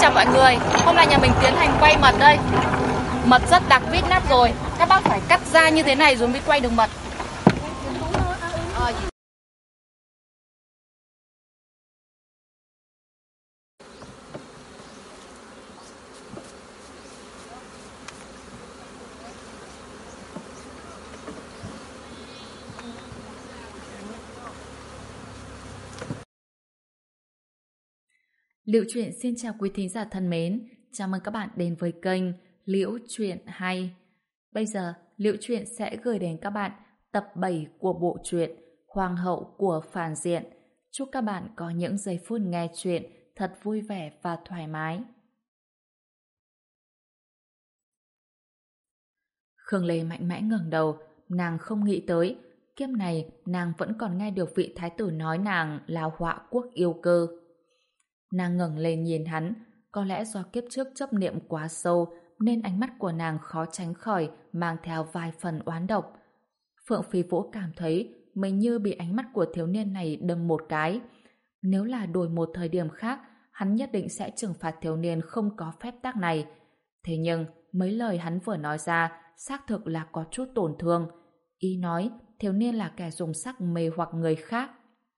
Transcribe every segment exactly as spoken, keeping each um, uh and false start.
chào mọi người. Hôm nay nhà mình tiến hành quay mật đây. Mật rất đặc vít nắp rồi. Các bác phải cắt ra như thế này rồi mới quay được mật. Liễu Chuyện xin chào quý thính giả thân mến, chào mừng các bạn đến với kênh Liễu Chuyện hay. Bây giờ, Liễu Chuyện sẽ gửi đến các bạn tập bảy của bộ truyện Hoàng hậu của phản diện. Chúc các bạn có những giây phút nghe chuyện thật vui vẻ và thoải mái. Khương Lê mạnh mẽ ngẩng đầu, nàng không nghĩ tới, kiếp này nàng vẫn còn nghe được vị thái tử nói nàng là họa quốc yêu cơ. Nàng ngẩng lên nhìn hắn, có lẽ do kiếp trước chấp niệm quá sâu nên ánh mắt của nàng khó tránh khỏi mang theo vài phần oán độc. Phượng Phi Vũ cảm thấy mình như bị ánh mắt của thiếu niên này đâm một cái. Nếu là đổi một thời điểm khác, hắn nhất định sẽ trừng phạt thiếu niên không có phép tắc này. Thế nhưng, mấy lời hắn vừa nói ra xác thực là có chút tổn thương. Ý nói, thiếu niên là kẻ dùng sắc mê hoặc người khác.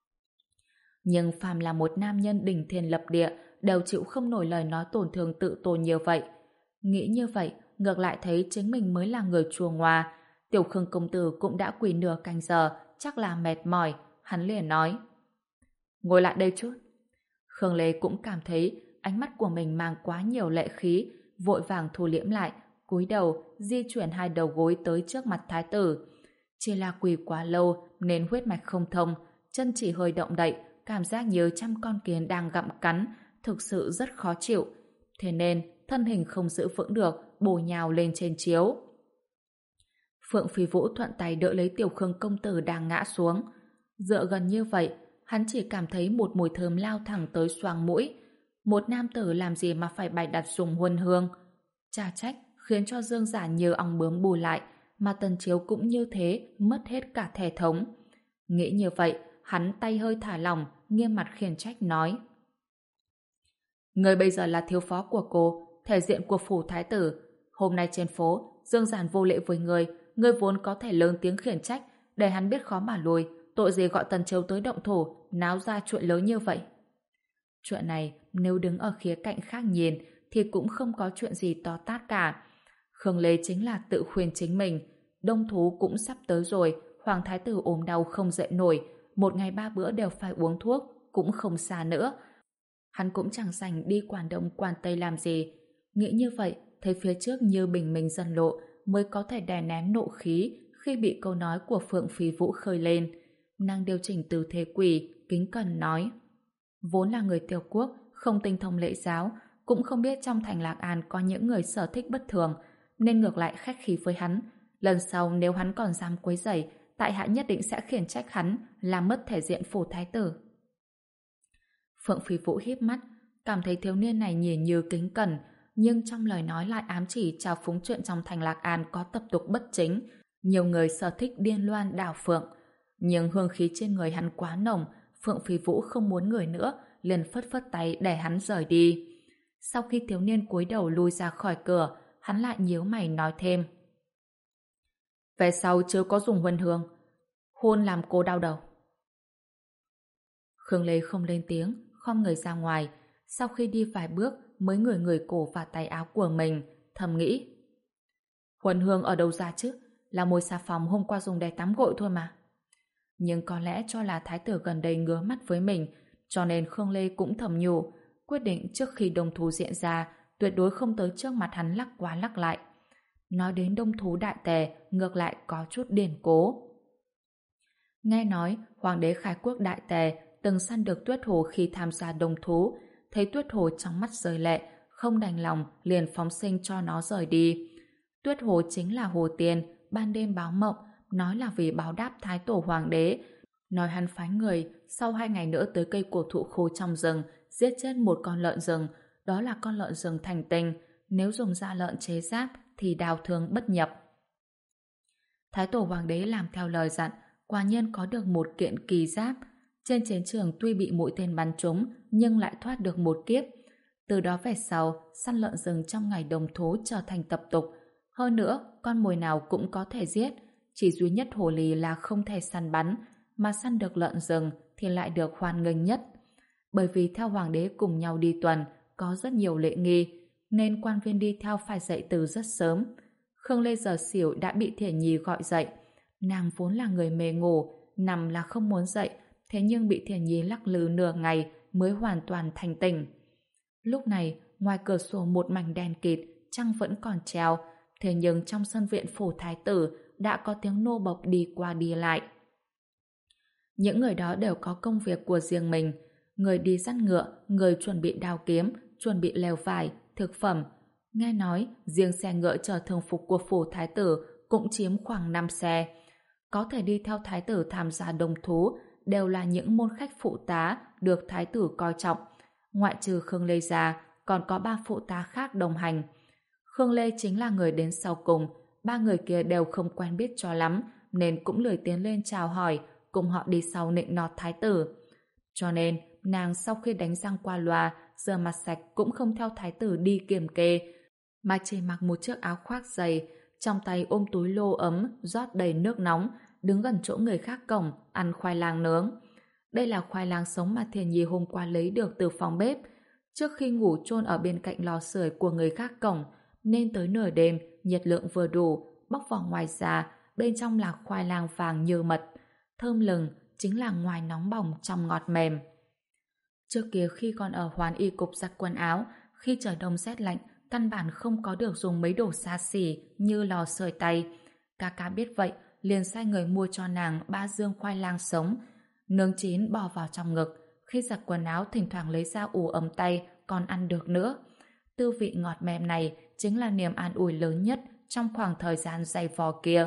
Nhưng phàm là một nam nhân đỉnh thiên lập địa đều chịu không nổi lời nói tổn thương tự tôn như vậy. Nghĩ như vậy, ngược lại thấy chính mình mới là người chua ngoa. Tiểu Khương công tử cũng đã quỳ nửa canh giờ, chắc là mệt mỏi. Hắn liền nói: ngồi lại đây chút. Khương Lê cũng cảm thấy ánh mắt của mình mang quá nhiều lệ khí, vội vàng thu liễm lại, cúi đầu di chuyển hai đầu gối tới trước mặt thái tử. Chỉ là quỳ quá lâu nên huyết mạch không thông, chân chỉ hơi động đậy, cảm giác như trăm con kiến đang gặm cắn, thực sự rất khó chịu. Thế nên, thân hình không giữ vững được, bổ nhào lên trên chiếu. Phượng Phi Vũ thuận tay đỡ lấy Tiểu Khương công tử đang ngã xuống. Dựa gần như vậy, hắn chỉ cảm thấy một mùi thơm lao thẳng tới xoang mũi. Một nam tử làm gì mà phải bày đặt dùng huân hương. Chà trách, khiến cho Dương Giả như ong bướm bù lại, mà Tần Chiếu cũng như thế, mất hết cả thể thống. Nghĩ như vậy, hắn tay hơi thả lỏng, nghiêm mặt khiển trách nói: người bây giờ là thiếu phó của cô, thể diện của phủ thái tử. Hôm nay trên phố, Dương Giản vô lễ với người, người vốn có thể lớn tiếng khiển trách, để hắn biết khó mà lùi, tội gì gọi Tần Chiếu tới động thủ, náo ra chuyện lớn như vậy. Chuyện này, nếu đứng ở khía cạnh khác nhìn, thì cũng không có chuyện gì to tát cả. Khương Lê chính là tự khuyên chính mình, đông thú cũng sắp tới rồi, Hoàng thái tử ốm đau không dậy nổi, một ngày ba bữa đều phải uống thuốc, cũng không xa nữa. Hắn cũng chẳng rảnh đi quản đông quản tây làm gì. Nghĩ như vậy, thấy phía trước như bình minh dần lộ, mới có thể đè nén nộ khí khi bị câu nói của Phượng Phi Vũ khơi lên. Nàng điều chỉnh tư thế quỳ, kính cẩn nói: vốn là người tiểu quốc, không tinh thông lễ giáo, cũng không biết trong thành Lạc An có những người sở thích bất thường, nên ngược lại khách khí với hắn. Lần sau nếu hắn còn dám quấy rầy, tại hạ nhất định sẽ khiển trách hắn, làm mất thể diện phủ thái tử. Phượng Phi Vũ híp mắt, cảm thấy thiếu niên này nhìn như kính cẩn, nhưng trong lời nói lại ám chỉ trào phúng chuyện trong thành Lạc An có tập tục bất chính, nhiều người sở thích điên loan đảo phượng. Nhưng hương khí trên người hắn quá nồng, Phượng Phi Vũ không muốn người nữa, liền phất phất tay để hắn rời đi. Sau khi thiếu niên cúi đầu lui ra khỏi cửa, hắn lại nhíu mày nói thêm: về sau chưa có dùng huân hương, hôn làm cô đau đầu. Khương Lê không lên tiếng, khom người ra ngoài, sau khi đi vài bước mới ngửi ngửi cổ và tay áo của mình, thầm nghĩ: huân hương ở đâu ra chứ, là mùi xà phòng hôm qua dùng để tắm gội thôi mà. Nhưng có lẽ cho là thái tử gần đây ngứa mắt với mình, cho nên Khương Lê cũng thầm nhủ, quyết định trước khi đông thú diễn ra, tuyệt đối không tới trước mặt hắn lắc qua lắc lại. Nói đến đông thú đại tề, ngược lại có chút điển cố. Nghe nói, hoàng đế khai quốc đại tề từng săn được Tuyết Hồ khi tham gia đông thú, thấy Tuyết Hồ trong mắt rơi lệ, không đành lòng liền phóng sinh cho nó rời đi. Tuyết Hồ chính là Hồ Tiên, ban đêm báo mộng, nói là vì báo đáp thái tổ hoàng đế, nói hắn phái người sau hai ngày nữa tới cây cổ thụ khô trong rừng, giết chết một con lợn rừng, đó là con lợn rừng thành tinh, nếu dùng da lợn chế giáp thì đào thương bất nhập. Thái tổ hoàng đế làm theo lời dặn, quả nhiên có được một kiện kỳ giáp. Trên chiến trường tuy bị mũi tên bắn trúng nhưng lại thoát được một kiếp. Từ đó về sau, săn lợn rừng trong ngày đồng thú trở thành tập tục. Hơn nữa, con mồi nào cũng có thể giết, chỉ duy nhất hồ ly là không thể săn bắn, mà săn được lợn rừng thì lại được hoan nghênh nhất. Bởi vì theo hoàng đế cùng nhau đi tuần, có rất nhiều lễ nghi, nên quan viên đi theo phải dậy từ rất sớm. Khương Lê giờ xỉu đã bị Thiển Nhi gọi dậy. Nàng vốn là người mê ngủ, nằm là không muốn dậy, thế nhưng bị Thiển Nhi lắc lư nửa ngày mới hoàn toàn thành tỉnh. Lúc này, ngoài cửa sổ một mảnh đen kịt, trăng vẫn còn treo, thế nhưng trong sân viện phủ thái tử đã có tiếng nô bộc đi qua đi lại. Những người đó đều có công việc của riêng mình, người đi dắt ngựa, người chuẩn bị đao kiếm, chuẩn bị lều vải, thực phẩm. Nghe nói, riêng xe ngựa chở thường phục của phủ thái tử cũng chiếm khoảng năm xe. Có thể đi theo thái tử tham gia đồng thú đều là những môn khách phụ tá được thái tử coi trọng. Ngoại trừ Khương Lê ra, còn có ba phụ tá khác đồng hành. Khương Lê chính là người đến sau cùng, ba người kia đều không quen biết cho lắm, nên cũng lười tiến lên chào hỏi, cùng họ đi sau nịnh nọt thái tử. Cho nên, nàng sau khi đánh răng qua loa, rửa mặt sạch cũng không theo thái tử đi kiểm kê, mà chỉ mặc một chiếc áo khoác dày, trong tay ôm túi lô ấm, rót đầy nước nóng, đứng gần chỗ người khác cổng, ăn khoai lang nướng. Đây là khoai lang sống mà Thiền Nhi hôm qua lấy được từ phòng bếp, trước khi ngủ chôn ở bên cạnh lò sưởi của người khác cổng, nên tới nửa đêm, nhiệt lượng vừa đủ, bóc vỏ ngoài ra, bên trong là khoai lang vàng như mật, thơm lừng, chính là ngoài nóng bỏng trong ngọt mềm. Trước kia khi còn ở Hoán Y cục giặt quần áo, khi trời đông rét lạnh, căn bản không có được dùng mấy đồ xa xỉ như lò sưởi tay. Ca ca biết vậy, liền sai người mua cho nàng ba dương khoai lang sống, nướng chín bỏ vào trong ngực. Khi giặt quần áo thỉnh thoảng lấy ra ủ ấm tay, còn ăn được nữa. Tư vị ngọt mềm này chính là niềm an ủi lớn nhất trong khoảng thời gian dày vò kia.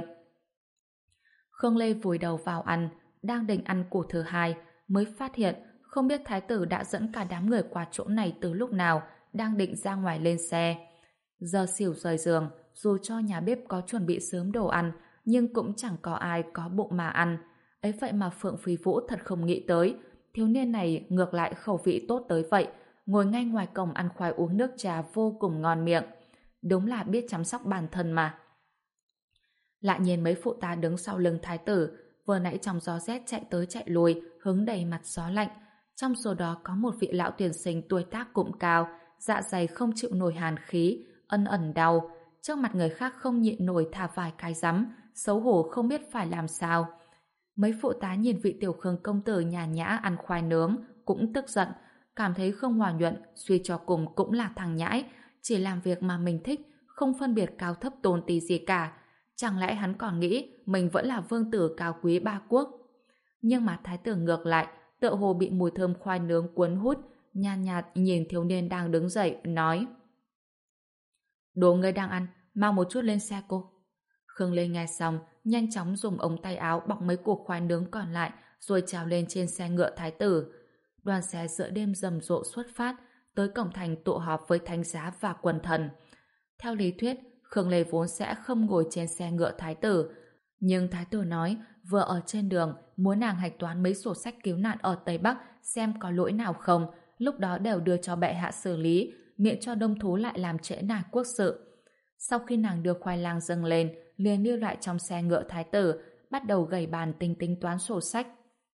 Khương Lê vùi đầu vào ăn, đang định ăn củ thứ hai, mới phát hiện không biết thái tử đã dẫn cả đám người qua chỗ này từ lúc nào, đang định ra ngoài lên xe. Giờ xỉu rời giường, dù cho nhà bếp có chuẩn bị sớm đồ ăn, nhưng cũng chẳng có ai có bụng mà ăn. Ấy vậy mà Phượng Phi Vũ thật không nghĩ tới, thiếu niên này ngược lại khẩu vị tốt tới vậy, ngồi ngay ngoài cổng ăn khoai uống nước trà vô cùng ngon miệng. Đúng là biết chăm sóc bản thân mà. Lại nhìn mấy phụ tá đứng sau lưng thái tử, vừa nãy trong gió rét chạy tới chạy lui, hứng đầy mặt gió lạnh. Trong số đó có một vị lão tuyển sinh tuổi tác cũng cao, dạ dày không chịu nổi hàn khí, ân ẩn đau. Trước mặt người khác không nhịn nổi thả vài cái rắm, xấu hổ không biết phải làm sao. Mấy phụ tá nhìn vị tiểu Khương công tử nhàn nhã ăn khoai nướng, cũng tức giận, cảm thấy không hòa nhuận, suy cho cùng cũng là thằng nhãi, chỉ làm việc mà mình thích, không phân biệt cao thấp tôn tí gì cả. Chẳng lẽ hắn còn nghĩ mình vẫn là vương tử cao quý ba quốc? Nhưng mà thái tử ngược lại, tựa hồ bị mùi thơm khoai nướng cuốn hút, nhàn nhạt, nhạt nhìn thiếu niên đang đứng dậy, nói: Đồ ngươi đang ăn, mang một chút lên xe cô. Khương Lê nghe xong, nhanh chóng dùng ống tay áo bọc mấy củ khoai nướng còn lại, rồi trèo lên trên xe ngựa thái tử. Đoàn xe giữa đêm rầm rộ xuất phát, tới cổng thành tụ họp với thánh giá và quần thần. Theo lý thuyết, Khương Lê vốn sẽ không ngồi trên xe ngựa thái tử, nhưng thái tử nói vừa ở trên đường muốn nàng hạch toán mấy sổ sách cứu nạn ở Tây Bắc xem có lỗi nào không, lúc đó đều đưa cho bệ hạ xử lý, miễn cho đông thú lại làm trễ nải quốc sự. Sau khi nàng đưa khoai lang dâng lên, liền lưu lại trong xe ngựa thái tử, bắt đầu gầy bàn tính tính toán sổ sách.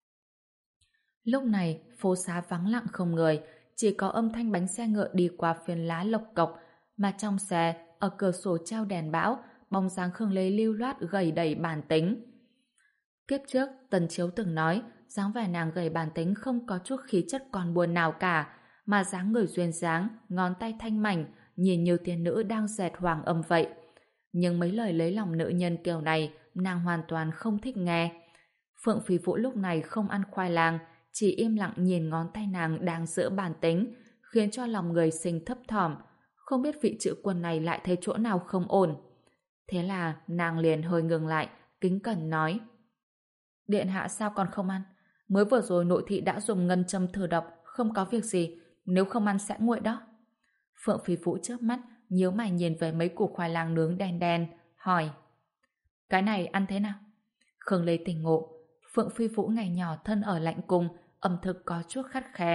Lúc này, phố xá vắng lặng không người, chỉ có âm thanh bánh xe ngựa đi qua phiến lá lộc cộc, mà trong xe, ở cửa sổ treo đèn bão, bóng dáng Khương Lê lưu loát gầy đầy bản tính. Kiếp trước, Tần Chiếu từng nói, dáng vẻ nàng gầy bản tính không có chút khí chất còn buồn nào cả, mà dáng người duyên dáng, ngón tay thanh mảnh, nhìn như tiên nữ đang dệt hoàng âm vậy. Nhưng mấy lời lấy lòng nữ nhân kiểu này, nàng hoàn toàn không thích nghe. Phượng Phi Vũ lúc này không ăn khoai lang, chỉ im lặng nhìn ngón tay nàng đang giữ bản tính, khiến cho lòng người sinh thấp thỏm. Không biết vị chữ quân này lại thấy chỗ nào không ổn. Thế là nàng liền hơi ngừng lại, kính cẩn nói: Điện hạ sao còn không ăn? Mới vừa rồi nội thị đã dùng ngân châm thử độc, không có việc gì, nếu không ăn sẽ nguội đó. Phượng Phi Vũ chớp mắt, nhíu mày nhìn về mấy củ khoai lang nướng đen đen, hỏi: Cái này ăn thế nào? Khương Lê tỉnh ngộ, Phượng Phi Vũ ngày nhỏ thân ở lạnh cung, ẩm thực có chút khắt khe,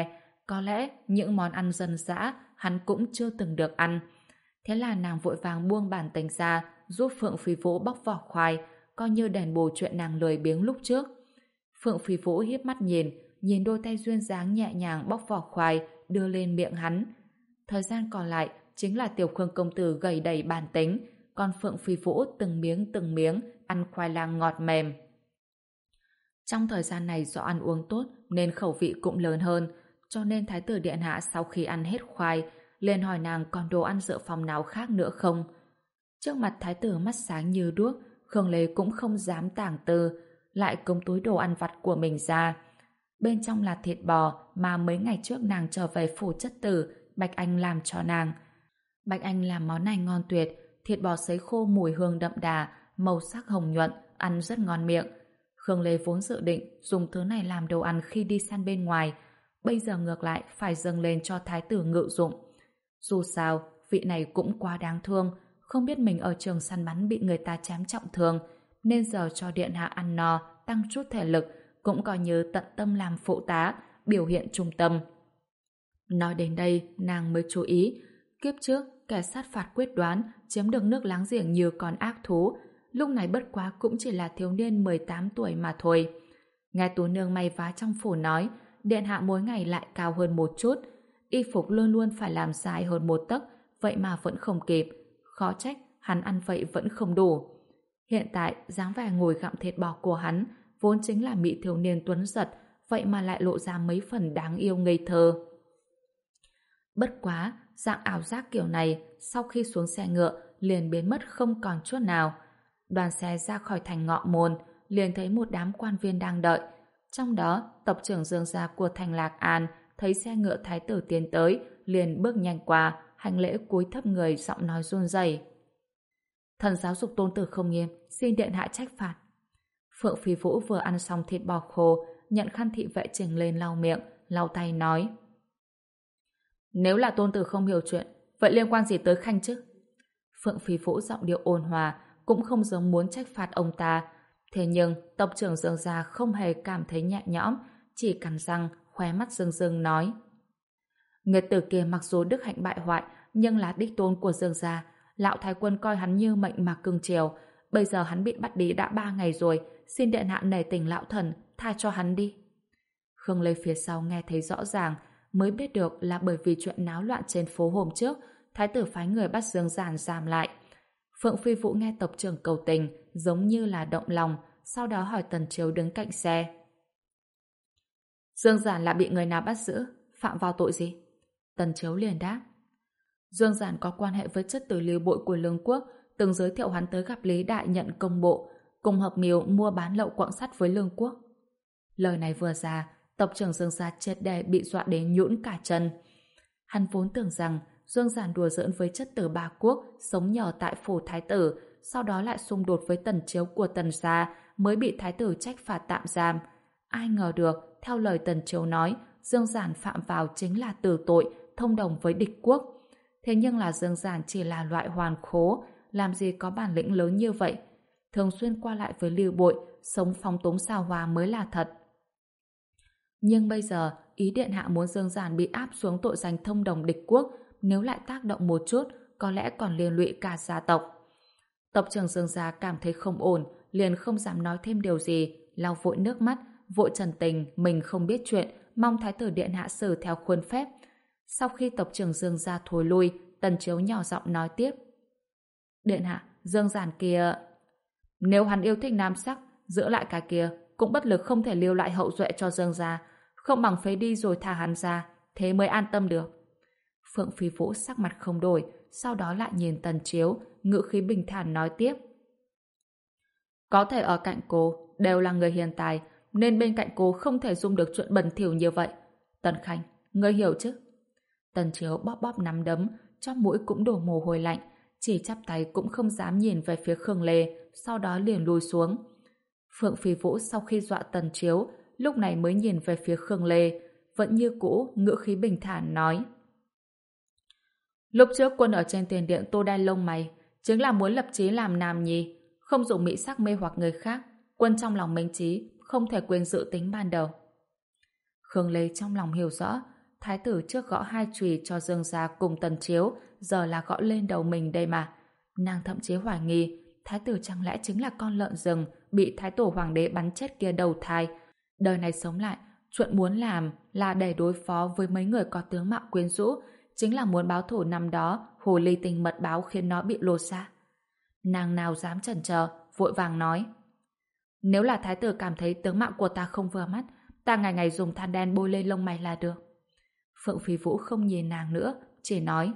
có lẽ những món ăn dân dã hắn cũng chưa từng được ăn. Thế là nàng vội vàng buông bản tính ra, giúp Phượng Phi Vũ bóc vỏ khoai, coi như đền bù chuyện nàng lười biếng lúc trước. Phượng Phi Vũ híp mắt nhìn, nhìn đôi tay duyên dáng nhẹ nhàng bóc vỏ khoai, đưa lên miệng hắn. Thời gian còn lại chính là Tiểu Khương công tử gầy đầy bản tính, còn Phượng Phi Vũ từng miếng từng miếng ăn khoai lang ngọt mềm. Trong thời gian này do ăn uống tốt nên khẩu vị cũng lớn hơn, cho nên Thái tử điện hạ sau khi ăn hết khoai, liền hỏi nàng còn đồ ăn dự phòng nào khác nữa không. Trước mặt Thái tử mắt sáng như đuốc, Khương Lê cũng không dám tàng tư, lại cống túi đồ ăn vặt của mình ra. Bên trong là thịt bò mà mấy ngày trước nàng trở về phủ chất tử, Bạch Anh làm cho nàng. Bạch Anh làm món này ngon tuyệt, thịt bò sấy khô mùi hương đậm đà, màu sắc hồng nhuận, ăn rất ngon miệng. Khương Lê vốn dự định dùng thứ này làm đồ ăn khi đi săn bên ngoài, bây giờ ngược lại phải dâng lên cho Thái tử ngự dụng. Dù sao, vị này cũng quá đáng thương, không biết mình ở trường săn bắn bị người ta chém trọng thương, nên giờ cho điện hạ ăn no, tăng chút thể lực, cũng coi như tận tâm làm phụ tá, biểu hiện trung tâm. Nói đến đây, nàng mới chú ý, kiếp trước, kẻ sát phạt quyết đoán, chiếm được nước láng giềng như con ác thú, lúc này bất quá cũng chỉ là thiếu niên mười tám tuổi mà thôi. Nghe tú nương may vá trong phủ nói, điện hạ mỗi ngày lại cao hơn một chút, y phục luôn luôn phải làm dài hơn một tấc, vậy mà vẫn không kịp. Khó trách, hắn ăn vậy vẫn không đủ. Hiện tại, dáng vẻ ngồi gặm thịt bò của hắn vốn chính là mỹ thiếu niên tuấn giật, vậy mà lại lộ ra mấy phần đáng yêu ngây thơ. Bất quá, dạng ảo giác kiểu này sau khi xuống xe ngựa liền biến mất không còn chút nào. Đoàn xe ra khỏi thành Ngọ Môn, liền thấy một đám quan viên đang đợi. Trong đó, tộc trưởng Dương gia của thành Lạc An thấy xe ngựa thái tử tiến tới, liền bước nhanh qua, hành lễ cúi thấp người, giọng nói run rẩy. Thần giáo dục tôn tử không nghiêm, xin điện hạ trách phạt. Phượng Phi Vũ vừa ăn xong thịt bò khô, nhận khăn thị vệ trình lên lau miệng, lau tay nói: Nếu là tôn tử không hiểu chuyện, vậy liên quan gì tới Khanh chứ? Phượng Phi Vũ giọng điệu ôn hòa, cũng không giống muốn trách phạt ông ta. Thế nhưng tộc trưởng Dương gia không hề cảm thấy nhẹ nhõm, chỉ cắn răng, khóe mắt rưng rưng nói: Người tử kia mặc dù đức hạnh bại hoại, nhưng là đích tôn của Dương gia. Lão thái quân coi hắn như mệnh mà cưng chiều. Bây giờ hắn bị bắt đi đã ba ngày rồi, xin điện hạ nể tình lão thần, tha cho hắn đi. Khương Lê phía sau nghe thấy rõ ràng, mới biết được là bởi vì chuyện náo loạn trên phố hôm trước, thái tử phái người bắt Dương Giản giam lại. Phượng Phi Vũ nghe tộc trưởng cầu tình, giống như là động lòng, sau đó hỏi Tần Chiếu đứng cạnh xe: Dương Giản là bị người nào bắt giữ, phạm vào tội gì? Tần Chiếu liền đáp: Dương Giản có quan hệ với chất tử Lưu Bội của Lương Quốc, từng giới thiệu hắn tới gặp Lý Đại nhận công bộ, cùng hợp mưu mua bán lậu quặng sắt với Lương Quốc. Lời này vừa ra, tộc trưởng Dương gia triệt để bị dọa đến nhũn cả chân. Hắn vốn tưởng rằng Dương Giản đùa giỡn với chất tử Ba Quốc, sống nhờ tại phủ thái tử, sau đó lại xung đột với Tần Chiếu của Tần gia, mới bị thái tử trách phạt tạm giam. Ai ngờ được, theo lời Tần Chiếu nói, Dương Giản phạm vào chính là tử tội, thông đồng với địch quốc. Thế nhưng là Dương Giản chỉ là loại hoàn khố, làm gì có bản lĩnh lớn như vậy. Thường xuyên qua lại với Lưu Bội, sống phóng túng xào hòa mới là thật. Nhưng bây giờ, ý điện hạ muốn Dương Giản bị áp xuống tội danh thông đồng địch quốc, nếu lại tác động một chút, có lẽ còn liên lụy cả gia tộc. Tộc trưởng Dương gia cảm thấy không ổn, liền không dám nói thêm điều gì, lau vội nước mắt, vội trần tình mình không biết chuyện, mong thái tử điện hạ xử theo khuôn phép. Sau khi tộc trưởng Dương gia thối lui, Tần Chiếu nhỏ giọng nói tiếp: Điện hạ, Dương Giản kia, nếu hắn yêu thích nam sắc, giữ lại cái kia cũng bất lực, không thể lưu lại hậu duệ cho Dương gia, không bằng phế đi rồi thả hắn ra, thế mới an tâm được. Phượng Phi Vũ sắc mặt không đổi, sau đó lại nhìn Tần Chiếu, ngữ khí bình thản nói tiếp: Có thể ở cạnh cô đều là người hiền tài, nên bên cạnh cô không thể dung được chuyện bẩn thỉu như vậy. Tần Khanh, ngươi hiểu chứ? Tần Chiếu bóp bóp nắm đấm, trong mũi cũng đổ mồ hôi lạnh, chỉ chắp tay cũng không dám nhìn về phía Khương Lê, sau đó liền lùi xuống. Phượng Phi Vũ sau khi dọa Tần Chiếu, lúc này mới nhìn về phía Khương Lê, vẫn như cũ, ngữ khí bình thản nói: Lúc trước quân ở trên tiền điện tô đai lông mày, chính là muốn lập chí làm nam nhi, không dùng mỹ sắc mê hoặc người khác. Quân trong lòng minh trí, không thể quên dự tính ban đầu. Khương Lê trong lòng hiểu rõ, thái tử trước gõ hai chùy cho Dương gia cùng Tần Chiếu, giờ là gõ lên đầu mình đây mà. Nàng thậm chí hoài nghi, thái tử chẳng lẽ chính là con lợn rừng bị thái tổ hoàng đế bắn chết kia đầu thai. Đời này sống lại, chuyện muốn làm là để đối phó với mấy người có tướng mạo quyến rũ, chính là muốn báo thù năm đó hồ ly tinh mật báo khiến nó bị lột xác. Nàng nào dám chần chờ, vội vàng nói: nếu là thái tử cảm thấy tướng mạo của ta không vừa mắt, ta ngày ngày dùng than đen bôi lên lông mày là được. Phượng Phi Vũ không nhìn nàng nữa, chỉ nói: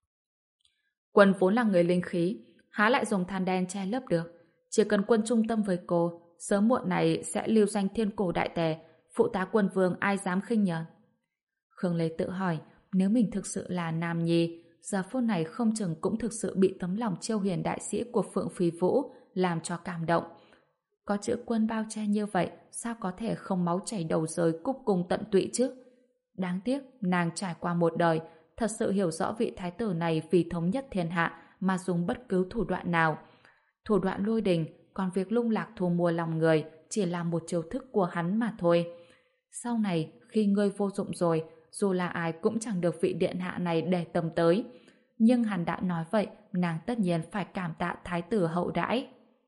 quân vốn là người linh khí, há lại dùng than đen che lấp được. Chỉ cần quân trung tâm với cô, sớm muộn này sẽ lưu danh thiên cổ đại tề, phụ tá quân vương ai dám khinh nhờn. Khương Lê tự hỏi, nếu mình thực sự là nam nhi, giờ phút này không chừng cũng thực sự bị tấm lòng chiêu hiền đại sĩ của Phượng Phi Vũ làm cho cảm động. Có chữ quân bao che như vậy, sao có thể không máu chảy đầu rơi cúc cùng tận tụy chứ? Đáng tiếc, nàng trải qua một đời, thật sự hiểu rõ vị thái tử này vì thống nhất thiên hạ mà dùng bất cứ thủ đoạn nào. Thủ đoạn lôi đình, còn việc lung lạc thu mua lòng người chỉ là một chiêu thức của hắn mà thôi. Sau này, khi ngươi vô dụng rồi, dù là ai cũng chẳng được vị điện hạ này để tâm tới. Nhưng hắn đã nói vậy, nàng tất nhiên phải cảm tạ thái tử hậu đãi.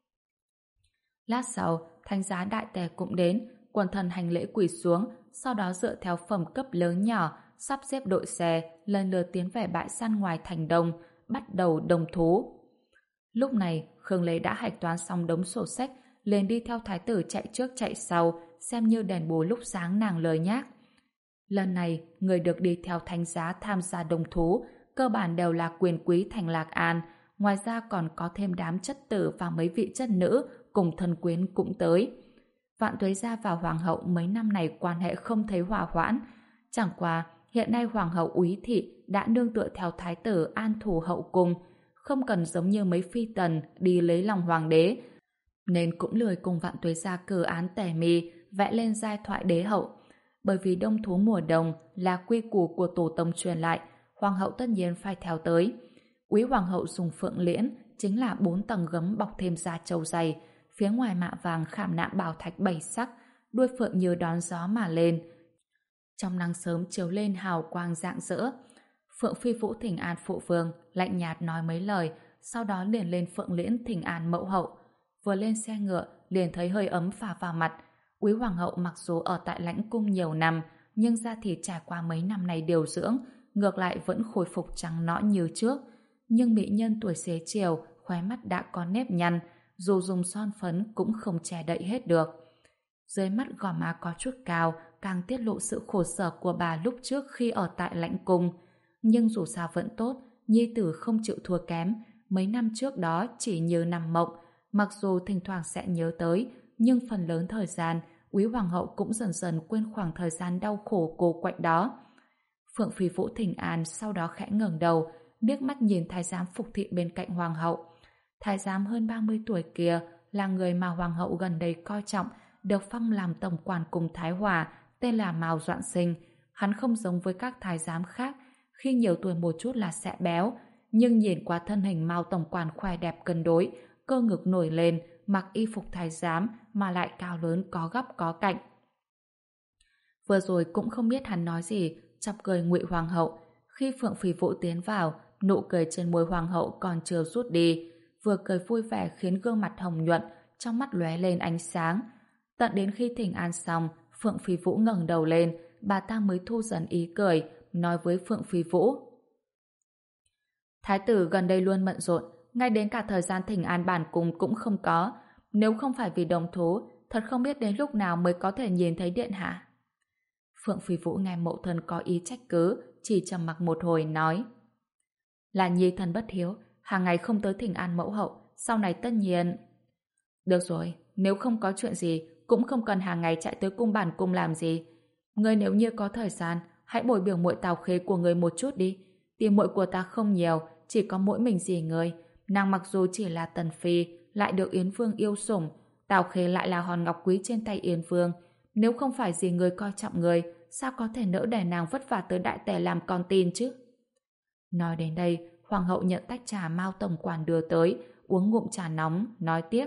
Lát sau, thánh giá đại tề cũng đến, quần thần hành lễ quỳ xuống, sau đó dựa theo phẩm cấp lớn nhỏ, sắp xếp đội xe, lần lượt tiến về bãi săn ngoài thành đông, bắt đầu đồng thú. Lúc này, Khương Lê đã hạch toán xong đống sổ sách, liền đi theo thái tử chạy trước chạy sau, xem như đèn bù lúc sáng nàng lời nhác. Lần này, người được đi theo thánh giá tham gia đồng thú, cơ bản đều là quyền quý thành Lạc An, ngoài ra còn có thêm đám chất tử và mấy vị chất nữ cùng thân quyến cũng tới. Vạn Tuế Gia và Hoàng hậu mấy năm này quan hệ không thấy hòa hoãn, chẳng qua hiện nay Hoàng hậu Úy Thị đã nương tựa theo thái tử an thủ hậu cung, không cần giống như mấy phi tần đi lấy lòng hoàng đế, nên cũng lười cùng Vạn Tuế Gia cử án tẻ mì vẽ lên giai thoại đế hậu. Bởi vì đông thú mùa đông là quy củ của tổ tông truyền lại, hoàng hậu tất nhiên phải theo tới. Úy hoàng hậu dùng phượng liễn, chính là bốn tầng gấm bọc thêm da trâu dày, phía ngoài mạ vàng khảm nạm bảo thạch bảy sắc, đuôi phượng như đón gió mà lên. Trong nắng sớm chiếu lên hào quang rạng rỡ. Phượng Phi Vũ thỉnh an phụ vương, lạnh nhạt nói mấy lời, sau đó liền lên phượng liễn thỉnh an mẫu hậu. Vừa lên xe ngựa, liền thấy hơi ấm phả vào mặt. Úy hoàng hậu mặc dù ở tại lãnh cung nhiều năm, nhưng da thịt trải qua mấy năm này điều dưỡng, ngược lại vẫn khôi phục trắng nõn như trước. Nhưng mỹ nhân tuổi xế chiều, khóe mắt đã có nếp nhăn, dù dùng son phấn cũng không che đậy hết được. Dưới mắt gò má có chút cao, càng tiết lộ sự khổ sở của bà lúc trước khi ở tại lãnh cung. Nhưng dù sao vẫn tốt, nhi tử không chịu thua kém. Mấy năm trước đó chỉ như nằm mộng, mặc dù thỉnh thoảng sẽ nhớ tới, nhưng phần lớn thời gian, Úy hoàng hậu cũng dần dần quên khoảng thời gian đau khổ cô quạnh đó. Phượng Phi Vũ thỉnh an, sau đó khẽ ngẩng đầu, liếc mắt nhìn thái giám phục thị bên cạnh hoàng hậu. Thái giám hơn ba mươi tuổi kia là người mà hoàng hậu gần đây coi trọng, được phong làm tổng quản cùng Thái Hòa, tên là Mao Doạn Sinh. Hắn không giống với các thái giám khác, khi nhiều tuổi một chút là sẽ béo, nhưng nhìn qua thân hình Mao tổng quản khỏe đẹp cân đối, cơ ngực nổi lên, mặc y phục thái giám mà lại cao lớn có góc có cạnh. Vừa rồi cũng không biết hắn nói gì, chọc cười Ngụy hoàng hậu. Khi Phượng Phi Vũ tiến vào, nụ cười trên môi hoàng hậu còn chưa rút đi, vừa cười vui vẻ khiến gương mặt hồng nhuận, trong mắt lóe lên ánh sáng. Tận đến khi thỉnh an xong, Phượng Phi Vũ ngẩng đầu lên, bà ta mới thu dần ý cười, nói với Phượng Phi Vũ: thái tử gần đây luôn bận rộn, ngay đến cả thời gian thỉnh an bản cung cũng không có. Nếu không phải vì đồng thú, thật không biết đến lúc nào mới có thể nhìn thấy điện hạ. Phượng Phi Vũ nghe mẫu thân có ý trách cứ, chỉ trầm mặc một hồi nói: là nhi thần bất hiếu, hàng ngày không tới thỉnh an mẫu hậu, sau này tất nhiên... Được rồi, nếu không có chuyện gì, cũng không cần hàng ngày chạy tới cung bản cung làm gì. Ngươi nếu như có thời gian, hãy bồi biểu muội Tào Khê của người một chút đi. Tiền muội của ta không nhiều, chỉ có mỗi mình dì người. Nàng mặc dù chỉ là tần phi, lại được Yến Vương yêu sủng, Tào Khê lại là hòn ngọc quý trên tay Yến Vương. Nếu không phải dì người coi trọng người, sao có thể nỡ để nàng vất vả tới đại tề làm con tin chứ? Nói đến đây, hoàng hậu nhận tách trà Mao tổng quản đưa tới, uống ngụm trà nóng, nói tiếp: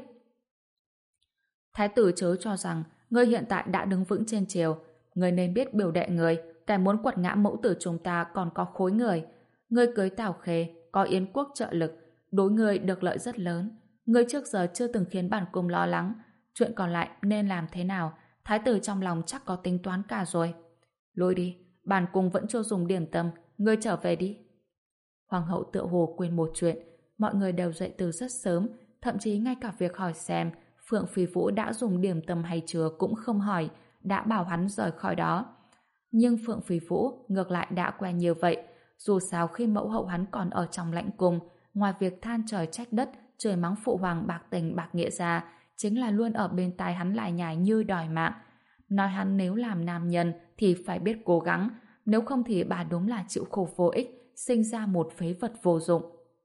thái tử chớ cho rằng ngươi hiện tại đã đứng vững trên triều, ngươi nên biết biểu đệ người, cái muốn quật ngã mẫu tử chúng ta còn có khối người. Ngươi cưới Tào Khê, có Yến quốc trợ lực, đối ngươi được lợi rất lớn. Ngươi trước giờ chưa từng khiến bản cung lo lắng. Chuyện còn lại nên làm thế nào, thái tử trong lòng chắc có tính toán cả rồi. Lôi đi, bản cung vẫn chưa dùng điểm tâm, ngươi trở về đi. Hoàng hậu tựa hồ quên một chuyện, mọi người đều dậy từ rất sớm, thậm chí ngay cả việc hỏi xem Phượng Phi Vũ đã dùng điểm tâm hay chưa cũng không hỏi, đã bảo hắn rời khỏi đó. Nhưng Phượng Phi Vũ ngược lại đã quen như vậy, dù sao khi mẫu hậu hắn còn ở trong lãnh cung, ngoài việc than trời trách đất, chửi mắng phụ hoàng bạc tình bạc nghĩa ra, chính là luôn ở bên tai hắn lại nhải như đòi mạng. Nói hắn nếu làm nam nhân thì phải biết cố gắng, nếu không thì bà đúng là chịu khổ vô ích, sinh ra một phế vật vô dụng.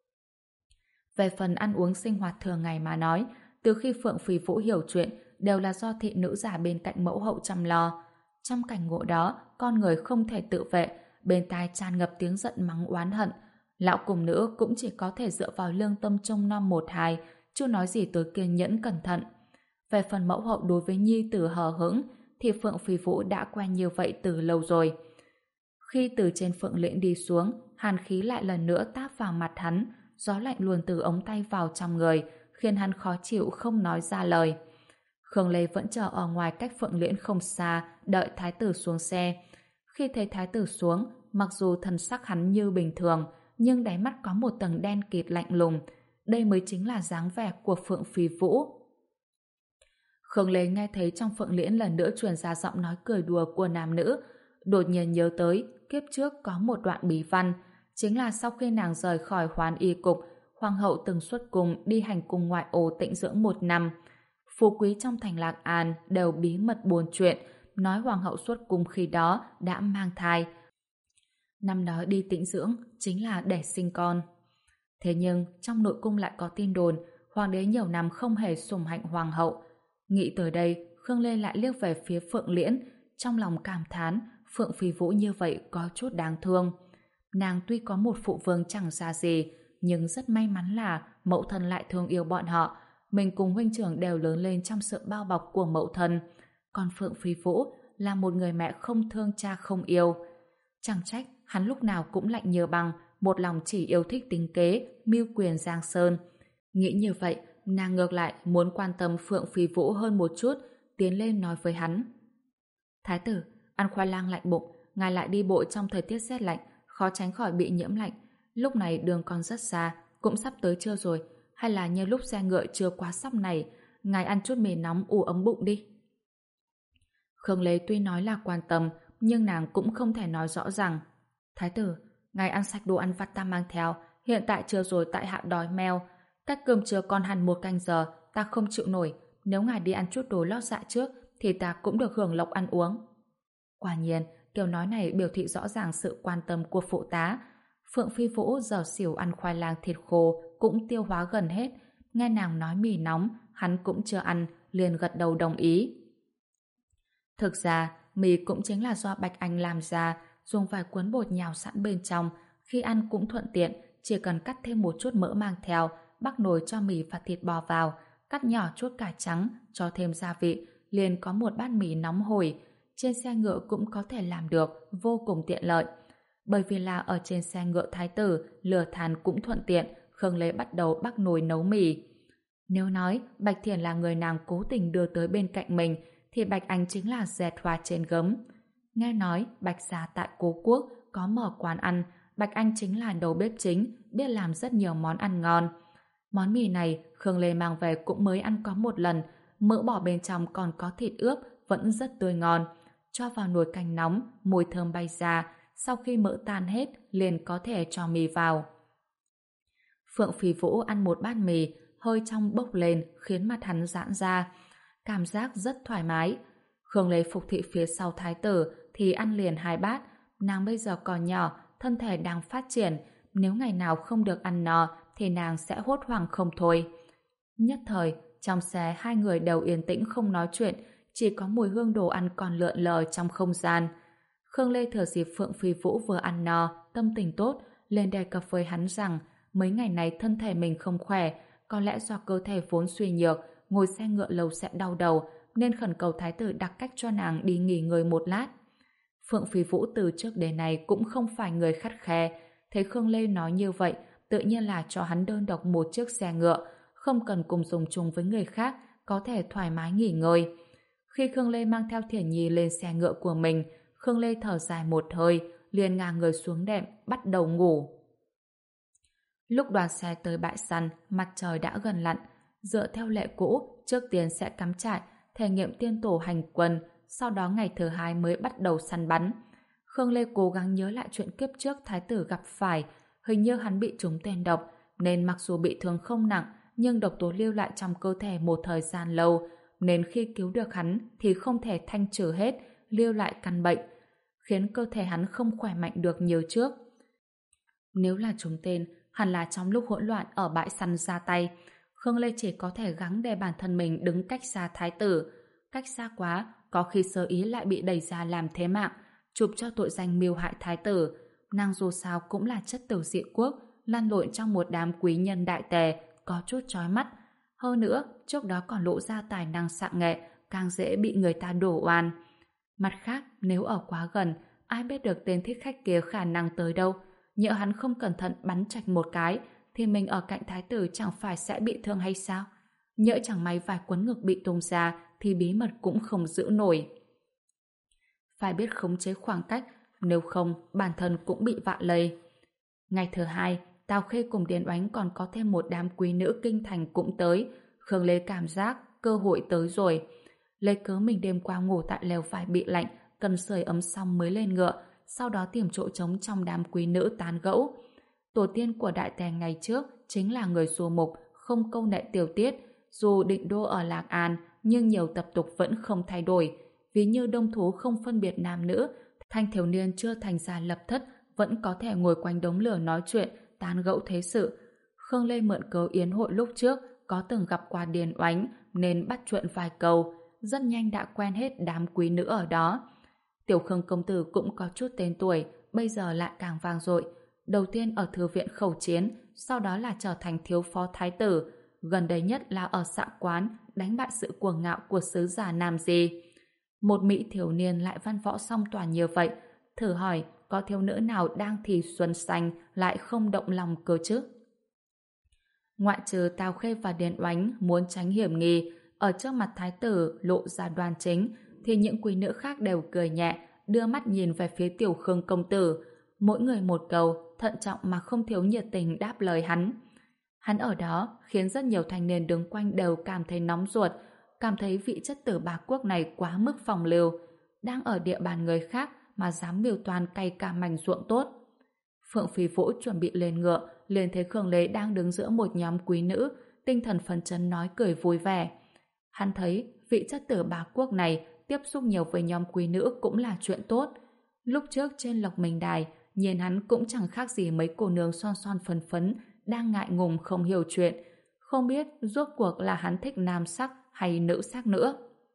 Về phần ăn uống sinh hoạt thường ngày mà nói, từ khi Phượng Phi Vũ hiểu chuyện đều là do thị nữ giả bên cạnh mẫu hậu chăm lo. Trong cảnh ngộ đó, con người không thể tự vệ, bên tai tràn ngập tiếng giận mắng oán hận. Lão cùng nữ cũng chỉ có thể dựa vào lương tâm trông nom một hai, chưa nói gì tới kiên nhẫn cẩn thận. Về phần mẫu hậu đối với nhi tử hờ hững, thì Phượng Phi Vũ đã quen như vậy từ lâu rồi. Khi từ trên Phượng Liễn đi xuống, hàn khí lại lần nữa táp vào mặt hắn, gió lạnh luồn từ ống tay vào trong người, khiến hắn khó chịu không nói ra lời. Khương Lê vẫn chờ ở ngoài cách Phượng Liễn không xa, đợi thái tử xuống xe. Khi thấy thái tử xuống, mặc dù thần sắc hắn như bình thường, nhưng đáy mắt có một tầng đen kịt lạnh lùng. Đây mới chính là dáng vẻ của Phượng Phi Vũ. Khương Lê nghe thấy trong Phượng Liễn lần nữa truyền ra giọng nói cười đùa của nam nữ, đột nhiên nhớ tới kiếp trước có một đoạn bí văn, chính là sau khi nàng rời khỏi Hoán Y cục, hoàng hậu từng xuất cung đi hành cung ngoại ô tĩnh dưỡng một năm. Phú quý trong thành Lạc An đều bí mật buôn chuyện, nói hoàng hậu xuất cung khi đó đã mang thai. Năm đó đi tĩnh dưỡng chính là để sinh con. Thế nhưng trong nội cung lại có tin đồn hoàng đế nhiều năm không hề sủng hạnh hoàng hậu. Nghĩ tới đây, Khương Lê lại liếc về phía Phượng Liễn, trong lòng cảm thán Phượng Phi Vũ như vậy có chút đáng thương. Nàng tuy có một phụ vương chẳng ra gì, nhưng rất may mắn là mẫu thân lại thương yêu bọn họ. Mình cùng huynh trưởng đều lớn lên trong sự bao bọc của mẫu thân. Còn Phượng Phi Vũ là một người mẹ không thương cha không yêu. Chẳng trách hắn lúc nào cũng lạnh như băng, một lòng chỉ yêu thích tính kế, mưu quyền giang sơn. Nghĩ như vậy, nàng ngược lại muốn quan tâm Phượng Phi Vũ hơn một chút, tiến lên nói với hắn. Thái tử, ăn khoai lang lạnh bụng, ngài lại đi bộ trong thời tiết rét lạnh, khó tránh khỏi bị nhiễm lạnh. Lúc này đường còn rất xa, cũng sắp tới trưa rồi, hay là như lúc xe ngựa chưa quá sắp này, ngài ăn chút mì nóng ủ ấm bụng đi. Khương Lê tuy nói là quan tâm, nhưng nàng cũng không thể nói rõ rằng Thái tử, ngài ăn sạch đồ ăn vặt ta mang theo, hiện tại trưa rồi tại hạ đói meo. Cách cơm trưa còn hẳn một canh giờ, ta không chịu nổi. Nếu ngài đi ăn chút đồ lót dạ trước, thì ta cũng được hưởng lộc ăn uống. Quả nhiên, kiểu nói này biểu thị rõ ràng sự quan tâm của phụ tá. Phượng Phi Vũ giờ xỉu ăn khoai lang thịt khô cũng tiêu hóa gần hết. Nghe nàng nói mì nóng, hắn cũng chưa ăn, liền gật đầu đồng ý. Thực ra, mì cũng chính là do Bạch Anh làm ra, dùng vài cuốn bột nhào sẵn bên trong, khi ăn cũng thuận tiện, chỉ cần cắt thêm một chút mỡ mang theo, bắc nồi cho mì và thịt bò vào, cắt nhỏ chút cải trắng, cho thêm gia vị, liền có một bát mì nóng hổi. Trên xe ngựa cũng có thể làm được, vô cùng tiện lợi. Bởi vì là ở trên xe ngựa thái tử, lửa than cũng thuận tiện, Khương Lê bắt đầu bắc nồi nấu mì. Nếu nói Bạch Thiển là người nàng cố tình đưa tới bên cạnh mình, thì Bạch Anh chính là dẹt hoa trên gấm. Nghe nói Bạch gia tại Cố Quốc có mở quán ăn, Bạch Anh chính là đầu bếp chính, biết làm rất nhiều món ăn ngon. Món mì này Khương Lê mang về cũng mới ăn có một lần, mỡ bò bên trong còn có thịt ướp, vẫn rất tươi ngon. Cho vào nồi canh nóng, mùi thơm bay ra, sau khi mỡ tan hết liền có thể cho mì vào. Phượng Phi Vũ ăn một bát mì, hơi trong bốc lên khiến mặt hắn giãn ra, cảm giác rất thoải mái. Khương Lê phục thị phía sau thái tử thì ăn liền hai bát. Nàng bây giờ còn nhỏ, thân thể đang phát triển, nếu ngày nào không được ăn no thì nàng sẽ hốt hoảng không thôi. Nhất thời, trong xe hai người đều yên tĩnh không nói chuyện, chỉ có mùi hương đồ ăn còn lượn lờ trong không gian. Khương Lê thừa dịp Phượng Phi Vũ vừa ăn no, tâm tình tốt, lên đề cập với hắn rằng mấy ngày này thân thể mình không khỏe, có lẽ do cơ thể vốn suy nhược, ngồi xe ngựa lâu sẽ đau đầu, nên khẩn cầu thái tử đặt cách cho nàng đi nghỉ ngơi một lát. Phượng Phi Vũ từ trước đến nay cũng không phải người khắt khe, thấy Khương Lê nói như vậy, tự nhiên là cho hắn đơn độc một chiếc xe ngựa, không cần cùng dùng chung với người khác, có thể thoải mái nghỉ ngơi. Khi Khương Lê mang theo Thiển Nhi lên xe ngựa của mình, Khương Lê thở dài một hơi, liền ngả người xuống đệm, bắt đầu ngủ. Lúc đoàn xe tới bãi săn, mặt trời đã gần lặn. Dựa theo lệ cũ, trước tiên sẽ cắm trại, thể nghiệm tiên tổ hành quân, sau đó ngày thứ hai mới bắt đầu săn bắn. Khương Lê cố gắng nhớ lại chuyện kiếp trước thái tử gặp phải, hình như hắn bị trúng tên độc, nên mặc dù bị thương không nặng, nhưng độc tố lưu lại trong cơ thể một thời gian lâu, nên khi cứu được hắn thì không thể thanh trừ hết, lưu lại căn bệnh, khiến cơ thể hắn không khỏe mạnh được như trước. Nếu là trúng tên, hẳn là trong lúc hỗn loạn ở bãi săn ra tay. Khương Lê chỉ có thể gắng để bản thân mình đứng cách xa thái tử. Cách xa quá, có khi sơ ý lại bị đẩy ra làm thế mạng, chụp cho tội danh mưu hại thái tử. Nàng dù sao cũng là chất tử dị quốc, lăn lộn trong một đám quý nhân đại tề, có chút chói mắt. Hơn nữa, trước đó còn lộ ra tài năng xạ nghệ, càng dễ bị người ta đổ oan. Mặt khác, nếu ở quá gần, ai biết được tên thích khách kia khả năng tới đâu. Nhỡ hắn không cẩn thận bắn chạch một cái, thì mình ở cạnh thái tử chẳng phải sẽ bị thương hay sao? Nhỡ chẳng may vài quấn ngực bị tung ra, thì bí mật cũng không giữ nổi. Phải biết khống chế khoảng cách, nếu không, bản thân cũng bị vạ lây. Ngày thứ hai, Tào Khê cùng Điền Oánh còn có thêm một đám quý nữ kinh thành cũng tới. Khương Lê cảm giác cơ hội tới rồi. Lấy cớ mình đêm qua ngủ tại lều vải bị lạnh, cần sưởi ấm xong mới lên ngựa, sau đó tìm chỗ trống trong đám quý nữ tán gẫu. Tổ tiên của đại tề ngày trước chính là người xù mục, không câu nệ tiểu tiết. Dù định đô ở Lạc An, nhưng nhiều tập tục vẫn không thay đổi. Ví như đông thú không phân biệt nam nữ, thanh thiếu niên chưa thành gia lập thất vẫn có thể ngồi quanh đống lửa nói chuyện, tán gẫu thế sự. Khương Lê mượn cớ yến hội lúc trước có từng gặp qua Điền Oánh nên bắt chuyện vài câu, rất nhanh đã quen hết đám quý nữ ở đó. Tiểu Khương công tử cũng có chút tên tuổi, bây giờ lại càng vang dội. Đầu tiên ở thư viện khẩu chiến, sau đó là trở thành thiếu phó thái tử, gần đây nhất là ở Xạ Quán đánh bại sự cuồng ngạo của sứ giả Nam Di. Một mỹ thiếu niên lại văn võ song toàn như vậy, thử hỏi có thiếu nữ nào đang thì xuân xanh lại không động lòng cơ chứ? Ngoại trừ Tào Khê và Điền Oánh muốn tránh hiểm nghi, ở trước mặt thái tử lộ ra đoan chính, thì những quý nữ khác đều cười nhẹ, đưa mắt nhìn về phía Tiểu Khương công tử, mỗi người một câu, thận trọng mà không thiếu nhiệt tình đáp lời hắn. Hắn ở đó khiến rất nhiều thanh niên đứng quanh đều cảm thấy nóng ruột, cảm thấy vị chất tử bá quốc này quá mức phong lưu, đang ở địa bàn người khác mà dám mưu toan cày cả mảnh ruộng tốt. Phượng Phi Vũ chuẩn bị lên ngựa, liền thấy Khương Lê đang đứng giữa một nhóm quý nữ, tinh thần phấn chấn nói cười vui vẻ. Hắn thấy vị chất tử bá quốc này tiếp xúc nhiều với nhóm quý nữ cũng là chuyện tốt. Lúc trước trên Lộc Minh Đài, nhìn hắn cũng chẳng khác gì mấy cô nương son son phấn phấn đang ngại ngùng không hiểu chuyện, không biết rốt cuộc là hắn thích nam sắc hay nữ sắc nữa.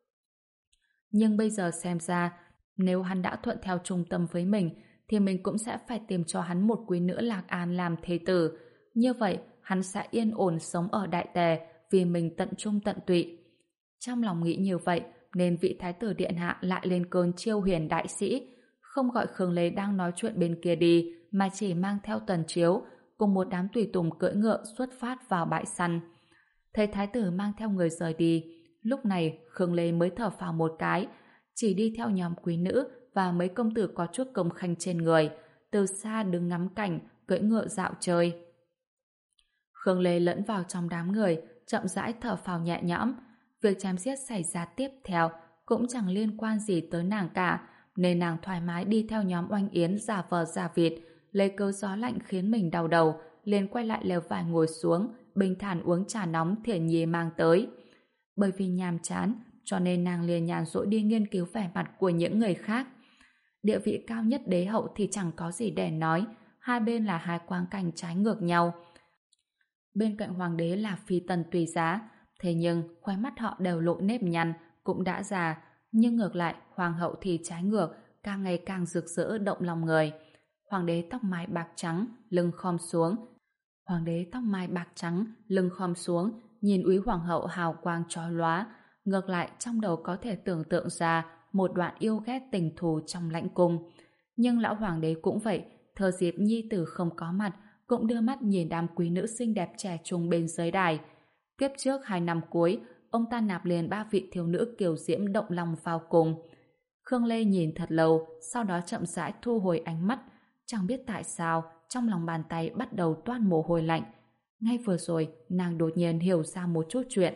Nhưng bây giờ xem ra, nếu hắn đã thuận theo trung tâm với mình, thì mình cũng sẽ phải tìm cho hắn một quý nữ Lạc An làm thê tử. Như vậy, hắn sẽ yên ổn sống ở Đại Tề vì mình tận trung tận tụy. Trong lòng nghĩ như vậy, nên vị thái tử điện hạ lại lên cơn chiêu huyền đại sĩ, không gọi Khương Lê đang nói chuyện bên kia đi, mà chỉ mang theo Tần Chiếu cùng một đám tùy tùng cưỡi ngựa xuất phát vào bãi săn. Thấy thái tử mang theo người rời đi, lúc này Khương Lê mới thở phào một cái, chỉ đi theo nhóm quý nữ và mấy công tử có chút công khanh trên người, từ xa đứng ngắm cảnh, cưỡi ngựa dạo chơi. Khương Lê lẫn vào trong đám người, chậm rãi thở phào nhẹ nhõm. Việc chém giết xảy ra tiếp theo cũng chẳng liên quan gì tới nàng cả, nên nàng thoải mái đi theo nhóm Oanh Yến giả vờ giả vịt, lấy cớ gió lạnh khiến mình đau đầu, liền quay lại lều vải ngồi xuống, bình thản uống trà nóng Thiển Nhi mang tới. Bởi vì nhàm chán, cho nên nàng liền nhàn rỗi đi nghiên cứu vẻ mặt của những người khác. Địa vị cao nhất đế hậu thì chẳng có gì để nói, hai bên là hai quang cảnh trái ngược nhau. Bên cạnh hoàng đế là phi tần tùy giá, thế nhưng khóe mắt họ đều lộ nếp nhăn, cũng đã già, nhưng ngược lại hoàng hậu thì trái ngược, càng ngày càng rực rỡ động lòng người. Hoàng đế tóc mai bạc trắng, lưng khom xuống. Hoàng đế tóc mai bạc trắng, lưng khom xuống, nhìn úy hoàng hậu hào quang chói lóa, ngược lại trong đầu có thể tưởng tượng ra một đoạn yêu ghét tình thù trong lãnh cung. Nhưng lão hoàng đế cũng vậy, thừa dịp nhi tử không có mặt, cũng đưa mắt nhìn đám quý nữ xinh đẹp trẻ trung bên dưới đài. Kiếp trước hai năm cuối, ông ta nạp liền ba vị thiếu nữ kiều diễm động lòng vào cùng. Khương Lê nhìn thật lâu, sau đó chậm rãi thu hồi ánh mắt. Chẳng biết tại sao, trong lòng bàn tay bắt đầu toát mồ hôi lạnh. Ngay vừa rồi, nàng đột nhiên hiểu ra một chút chuyện.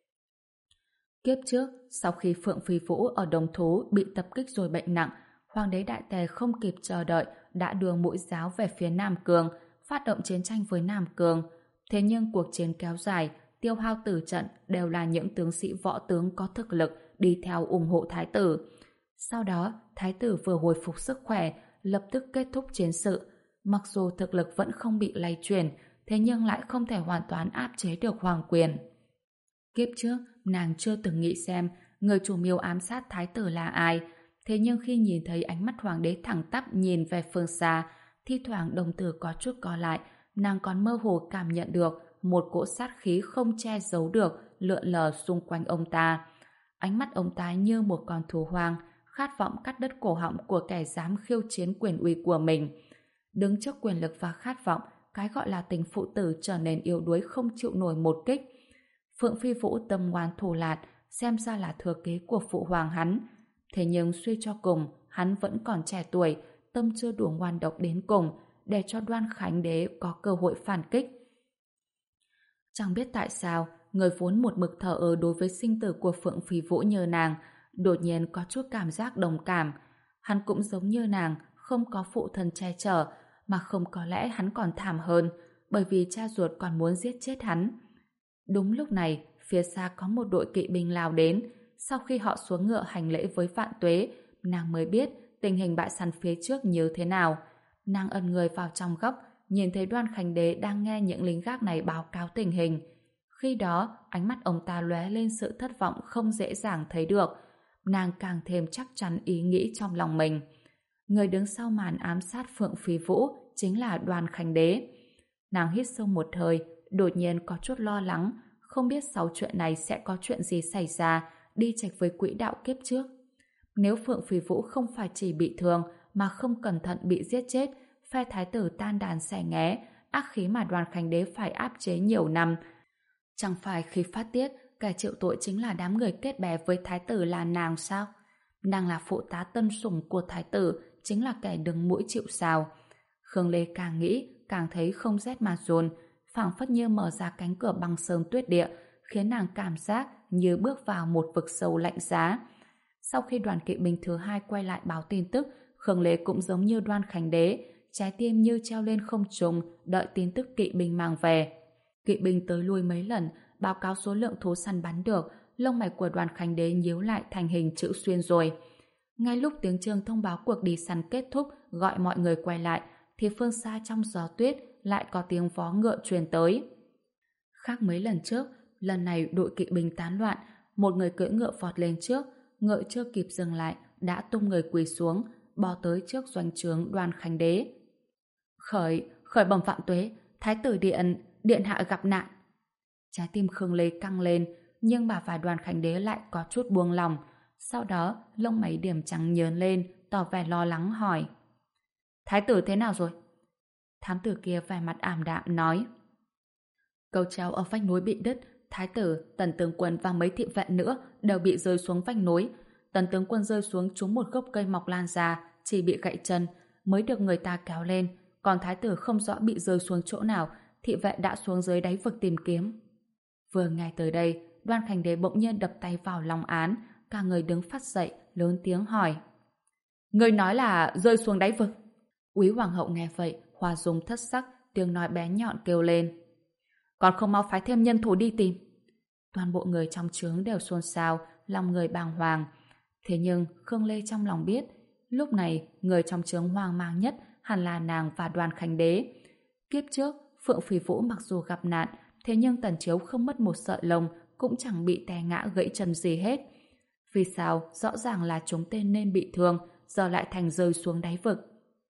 Kiếp trước, sau khi Phượng Phi Vũ ở Đồng Thú bị tập kích rồi bệnh nặng, Hoàng đế Đại Tề không kịp chờ đợi đã đưa mũi giáo về phía Nam Cương, phát động chiến tranh với Nam Cương. Thế nhưng cuộc chiến kéo dài, tiêu hao tử trận đều là những tướng sĩ võ tướng có thực lực đi theo ủng hộ Thái tử. Sau đó, Thái tử vừa hồi phục sức khỏe, lập tức kết thúc chiến sự. Mặc dù thực lực vẫn không bị lay chuyển, thế nhưng lại không thể hoàn toàn áp chế được hoàng quyền. Kiếp trước, nàng chưa từng nghĩ xem người chủ mưu ám sát Thái tử là ai, thế nhưng khi nhìn thấy ánh mắt hoàng đế thẳng tắp nhìn về phương xa, thi thoảng đồng tử có chút co lại, nàng còn mơ hồ cảm nhận được một cỗ sát khí không che giấu được lượn lờ xung quanh ông ta. Ánh mắt ông ta như một con thú hoang, khát vọng cắt đứt cổ họng của kẻ dám khiêu chiến quyền uy của mình. Đứng trước quyền lực và khát vọng, cái gọi là tình phụ tử trở nên yếu đuối không chịu nổi một kích. Phượng Phi Vũ tâm ngoan thủ lạt, xem ra là thừa kế của phụ hoàng hắn. Thế nhưng suy cho cùng, hắn vẫn còn trẻ tuổi, tâm chưa đủ ngoan độc đến cùng, để cho Đoan Khánh Đế có cơ hội phản kích. Chẳng biết tại sao, người vốn một mực thờ ơ đối với sinh tử của Phượng Phi Vũ như nàng, đột nhiên có chút cảm giác đồng cảm. Hắn cũng giống như nàng, không có phụ thân che chở, mà không có lẽ hắn còn thảm hơn, bởi vì cha ruột còn muốn giết chết hắn. Đúng lúc này, phía xa có một đội kỵ binh lao đến. Sau khi họ xuống ngựa hành lễ với Vạn Tuế, nàng mới biết tình hình bại săn phía trước như thế nào. Nàng ẩn người vào trong góc, nhìn thấy Đoan Khánh Đế đang nghe những lính gác này báo cáo tình hình. Khi đó, ánh mắt ông ta lóe lên sự thất vọng không dễ dàng thấy được. Nàng càng thêm chắc chắn ý nghĩ trong lòng mình. Người đứng sau màn ám sát Phượng Phi Vũ chính là Đoan Khánh Đế. Nàng hít sâu một hơi, đột nhiên có chút lo lắng, không biết sau chuyện này sẽ có chuyện gì xảy ra, đi chệch với quỹ đạo kiếp trước. Nếu Phượng Phi Vũ không phải chỉ bị thương mà không cẩn thận bị giết chết, phe thái tử tan đàn xẻ nghé, ác khí mà Đoan Khánh Đế phải áp chế nhiều năm. Chẳng phải khi phát tiết, kẻ chịu tội chính là đám người kết bè với thái tử là nàng sao? Nàng là phụ tá tân sủng của thái tử, chính là kẻ đứng mũi chịu sào. Khương Lê càng nghĩ, càng thấy không rét mà run, phảng phất như mở ra cánh cửa băng sơn tuyết địa, khiến nàng cảm giác như bước vào một vực sâu lạnh giá. Sau khi đoàn kỵ binh thứ hai quay lại báo tin tức, Khương Lê cũng giống như Đoan Khánh Đế, trái tim như treo lên không trung, đợi tin tức kỵ binh mang về. Kỵ binh tới lui mấy lần, báo cáo số lượng thú săn bắn được, lông mày của Đoan Khánh Đế nhíu lại thành hình chữ xuyên rồi. Ngay lúc tiếng chuông thông báo cuộc đi săn kết thúc, gọi mọi người quay lại, thì phương xa trong gió tuyết lại có tiếng vó ngựa truyền tới. Khác mấy lần trước, lần này đội kỵ binh tán loạn, một người cưỡi ngựa vọt lên trước, ngựa chưa kịp dừng lại, đã tung người quỳ xuống, bò tới trước doanh trướng Đoan Khánh Đế. Khởi, khởi bẩm Vạn Tuế, thái tử điện, điện hạ gặp nạn. Trái tim Khương Lê căng lên, nhưng bà và Đoan Khánh Đế lại có chút buông lòng. Sau đó, lông mày điểm trắng nhớn lên, tỏ vẻ lo lắng hỏi. Thái tử thế nào rồi? Thám tử kia vẻ mặt ảm đạm nói. Cầu treo ở vách núi bị đứt, thái tử, tần tướng quân và mấy thị vệ nữa đều bị rơi xuống vách núi. Tần tướng quân rơi xuống trúng một gốc cây mọc lan ra, chỉ bị gãy chân, mới được người ta kéo lên. Còn thái tử không rõ bị rơi xuống chỗ nào, thị vệ đã xuống dưới đáy vực tìm kiếm. Vừa nghe tới đây, Đoan Khánh Đế bỗng nhiên đập tay vào lòng án, cả người đứng phát dậy, lớn tiếng hỏi. Người nói là rơi xuống đáy vực. Úy hoàng hậu nghe vậy, hoa dung thất sắc, tiếng nói bé nhọn kêu lên. Còn không mau phái thêm nhân thủ đi tìm. Toàn bộ người trong trướng đều xôn xao, lòng người bàng hoàng. Thế nhưng Khương Lê trong lòng biết, lúc này người trong trướng hoang mang nhất hẳn là nàng và Đoan Khánh Đế. Kiếp trước, Phượng Phi Vũ mặc dù gặp nạn, thế nhưng Tần Chiếu không mất một sợi lông, cũng chẳng bị té ngã gãy chân gì hết. Vì sao rõ ràng là chúng tên nên bị thương, giờ lại thành rơi xuống đáy vực?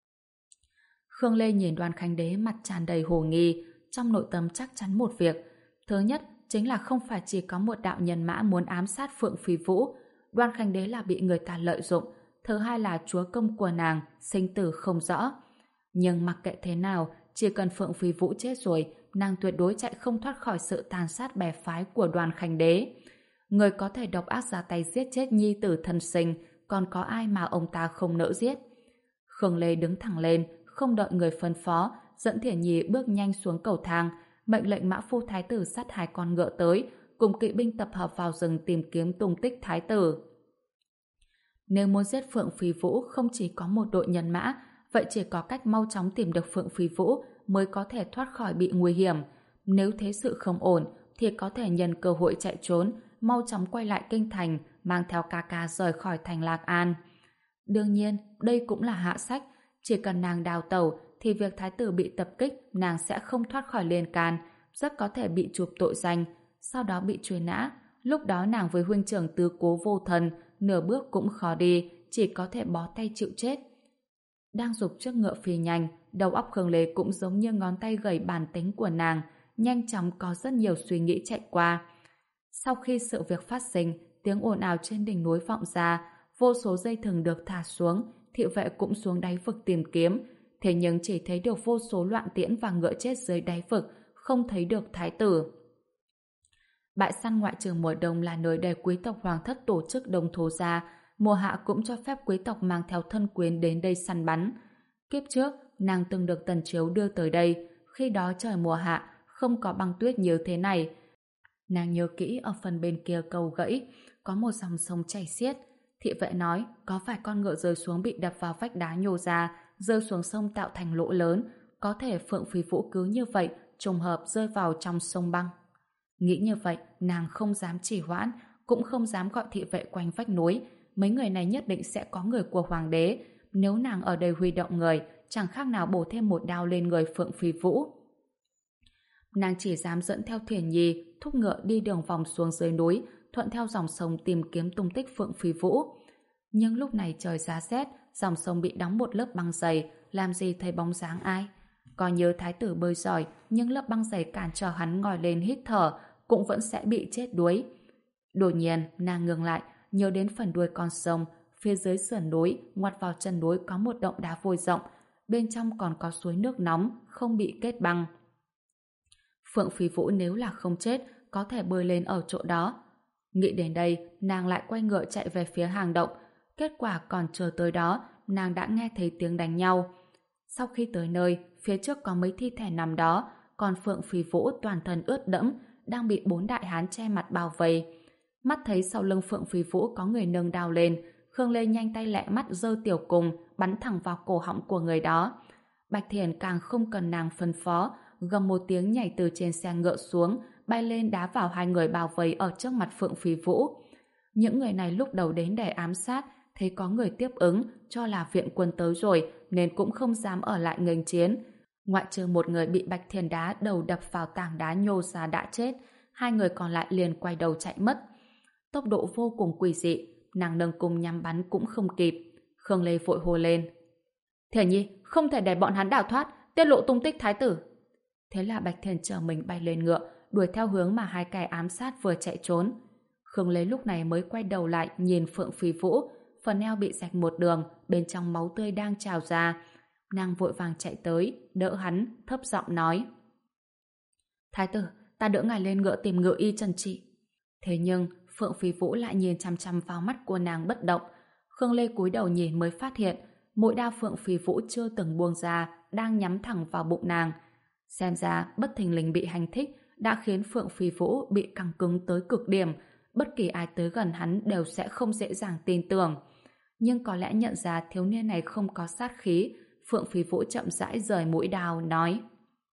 Khương Lê nhìn Đoan Khánh Đế mặt tràn đầy hồ nghi, trong nội tâm chắc chắn một việc. Thứ nhất, chính là không phải chỉ có một đạo nhân mã muốn ám sát Phượng Phi Vũ. Đoan Khánh Đế là bị người ta lợi dụng, thứ hai là chúa công của nàng sinh tử không rõ. Nhưng mặc kệ thế nào, chỉ cần Phượng Phi Vũ chết rồi, nàng tuyệt đối chạy không thoát khỏi sự tàn sát bè phái của Đoan Khánh Đế. Người có thể độc ác ra tay giết chết nhi tử thân sinh, còn có ai mà ông ta không nỡ giết? Khương Lê đứng thẳng lên, không đợi người phân phó, dẫn Thiển Nhi bước nhanh xuống cầu thang, mệnh lệnh Mã Phu Thái tử sát hai con ngựa tới, cùng kỵ binh tập hợp vào rừng tìm kiếm tung tích Thái tử. Nếu muốn giết Phượng Phi Vũ không chỉ có một đội nhân mã, vậy chỉ có cách mau chóng tìm được Phượng Phi Vũ mới có thể thoát khỏi bị nguy hiểm. Nếu thế sự không ổn, thì có thể nhân cơ hội chạy trốn, mau chóng quay lại kinh thành, mang theo ca ca rời khỏi thành Lạc An. Đương nhiên, đây cũng là hạ sách. Chỉ cần nàng đào tẩu, thì việc thái tử bị tập kích, nàng sẽ không thoát khỏi liên can, rất có thể bị chụp tội danh, sau đó bị truy nã. Lúc đó nàng với huynh trưởng tứ cố vô thần, nửa bước cũng khó đi, chỉ có thể bó tay chịu chết. Đang giục chiếc ngựa phi nhanh, đầu óc Khương Lê cũng giống như ngón tay gầy bản tính của nàng, nhanh chóng có rất nhiều suy nghĩ chạy qua. Sau khi sự việc phát sinh, tiếng ồn ào trên đỉnh núi vọng ra, vô số dây thừng được thả xuống, thị vệ cũng xuống đáy vực tìm kiếm, thế nhưng chỉ thấy được vô số loạn tiễn và ngựa chết dưới đáy vực, không thấy được thái tử. Bãi săn ngoại trừ mùa đông là nơi để quý tộc hoàng thất tổ chức đông thố gia, mùa hạ cũng cho phép quý tộc mang theo thân quyến đến đây săn bắn. Kiếp trước, nàng từng được Tần Chiếu đưa tới đây, khi đó trời mùa hạ, không có băng tuyết như thế này. Nàng nhớ kỹ ở phần bên kia cầu gãy, có một dòng sông chảy xiết. Thị vệ nói, có vài con ngựa rơi xuống bị đập vào vách đá nhô ra, rơi xuống sông tạo thành lỗ lớn, có thể Phượng Phi Vũ cứ như vậy, trùng hợp rơi vào trong sông băng. Nghĩ như vậy, nàng không dám trì hoãn, cũng không dám gọi thị vệ quanh vách núi. Mấy người này nhất định sẽ có người của hoàng đế. Nếu nàng ở đây huy động người, chẳng khác nào bổ thêm một đao lên người Phượng Phi Vũ. Nàng chỉ dám dẫn theo Thiển Nhi, thúc ngựa đi đường vòng xuống dưới núi, thuận theo dòng sông tìm kiếm tung tích Phượng Phi Vũ. Nhưng lúc này trời giá rét, dòng sông bị đóng một lớp băng dày, làm gì thấy bóng dáng ai. Có nhớ thái tử bơi giỏi, nhưng lớp băng dày cản trở hắn ngồi lên hít thở, cũng vẫn sẽ bị chết đuối. Đột nhiên, nàng ngừng lại, nhớ đến phần đuôi con sông, phía dưới sườn núi, ngoặt vào chân núi có một động đá vôi rộng, bên trong còn có suối nước nóng, không bị kết băng. Phượng Phi Vũ nếu là không chết, có thể bơi lên ở chỗ đó. Nghĩ đến đây, nàng lại quay ngựa chạy về phía hang động. Kết quả còn chờ tới đó, nàng đã nghe thấy tiếng đánh nhau. Sau khi tới nơi, phía trước có mấy thi thể nằm đó, còn Phượng Phi Vũ toàn thân ướt đẫm, đang bị bốn đại hán che mặt bao vây. Mắt thấy sau lưng Phượng Phi Vũ có người nâng đao lên, Khương Lê nhanh tay lẹ mắt giơ tiểu cùng, bắn thẳng vào cổ họng của người đó. Bạch Thiền càng không cần nàng phân phó, gầm một tiếng nhảy từ trên xe ngựa xuống, bay lên đá vào hai người bao vây ở trước mặt Phượng Phi Vũ. Những người này lúc đầu đến để ám sát, thấy có người tiếp ứng, cho là viện quân tới rồi, nên cũng không dám ở lại nghênh chiến. Ngoại trừ một người bị Bạch Thiền đá đầu đập vào tảng đá nhô ra đã chết, hai người còn lại liền quay đầu chạy mất. Tốc độ vô cùng quỷ dị, nàng nâng cung nhắm bắn cũng không kịp. Khương Lê vội hô lên: Thiển Nhi, không thể để bọn hắn đào thoát, tiết lộ tung tích thái tử. Thế là Bạch Thiền trở mình bay lên ngựa, đuổi theo hướng mà hai kẻ ám sát vừa chạy trốn. Khương Lê lúc này mới quay đầu lại nhìn Phượng Phi Vũ, phần eo bị rạch một đường, bên trong máu tươi đang trào ra. Nàng vội vàng chạy tới, đỡ hắn, thấp giọng nói: Thái tử, ta đỡ ngài lên ngựa tìm ngựa y trần trị. Thế nhưng Phượng Phi Vũ lại nhìn chằm chằm vào mắt của nàng bất động. Khương Lê cúi đầu nhìn mới phát hiện mũi đao Phượng Phi Vũ chưa từng buông ra đang nhắm thẳng vào bụng nàng. Xem ra bất thình lình bị hành thích đã khiến Phượng Phi Vũ bị căng cứng tới cực điểm, bất kỳ ai tới gần hắn đều sẽ không dễ dàng tin tưởng. Nhưng có lẽ nhận ra thiếu niên này không có sát khí, Phượng Phi Vũ chậm rãi rời mũi đao, nói: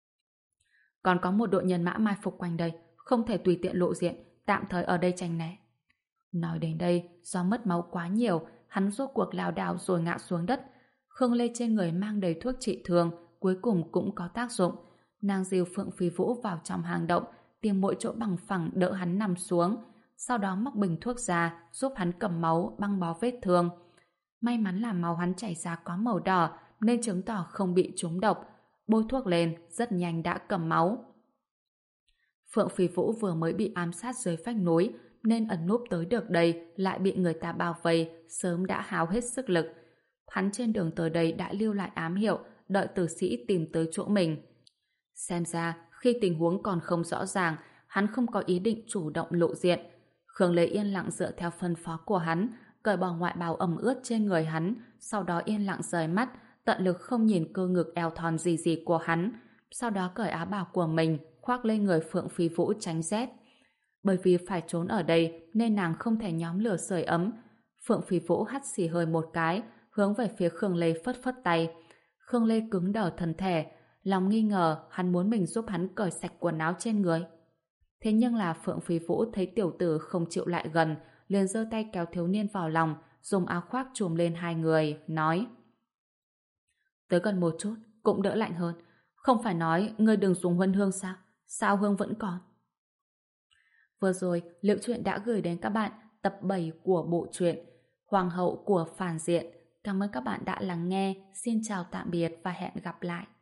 Còn có một đội nhân mã mai phục quanh đây, không thể tùy tiện lộ diện, tạm thời ở đây tránh né. Nói đến đây, do mất máu quá nhiều, hắn rốt cuộc lảo đảo rồi ngã xuống đất. Khương Lê trên người mang đầy thuốc trị thương, cuối cùng cũng có tác dụng. Nàng dìu Phượng Phi Vũ vào trong hang động, tìm mỗi chỗ bằng phẳng đỡ hắn nằm xuống, sau đó móc bình thuốc ra, giúp hắn cầm máu, băng bó vết thương. May mắn là máu hắn chảy ra có màu đỏ, nên chứng tỏ không bị trúng độc. Bôi thuốc lên, rất nhanh đã cầm máu. Phượng Phi Vũ vừa mới bị ám sát dưới vách núi, nên ẩn núp tới được đây lại bị người ta bao vây, sớm đã hao hết sức lực. Hắn trên đường tới đây đã lưu lại ám hiệu, đợi tử sĩ tìm tới chỗ mình. Xem ra, khi tình huống còn không rõ ràng, hắn không có ý định chủ động lộ diện. Khương Lê yên lặng dựa theo phân phó của hắn, cởi bỏ ngoại bào ẩm ướt trên người hắn, sau đó yên lặng rời mắt, tận lực không nhìn cơ ngực eo thon gì gì của hắn, sau đó cởi áo bào của mình, khoác lên người Phượng Phi Vũ tránh rét. Bởi vì phải trốn ở đây nên nàng không thể nhóm lửa sưởi ấm. Phượng Phi Vũ hắt xì hơi một cái, hướng về phía Khương Lê phất phất tay. Khương Lê cứng đờ thân thể, lòng nghi ngờ hắn muốn mình giúp hắn cởi sạch quần áo trên người. Thế nhưng là Phượng Phi Vũ thấy tiểu tử không chịu lại gần, liền giơ tay kéo thiếu niên vào lòng, dùng áo khoác trùm lên hai người, nói: tới gần một chút, cũng đỡ lạnh hơn. Không phải nói ngươi đừng dùng huân hương sao? Sao hương vẫn còn? Vừa rồi, Liệu Truyện đã gửi đến các bạn tập bảy của bộ truyện Hoàng hậu của phản diện. Cảm ơn các bạn đã lắng nghe. Xin chào tạm biệt và hẹn gặp lại.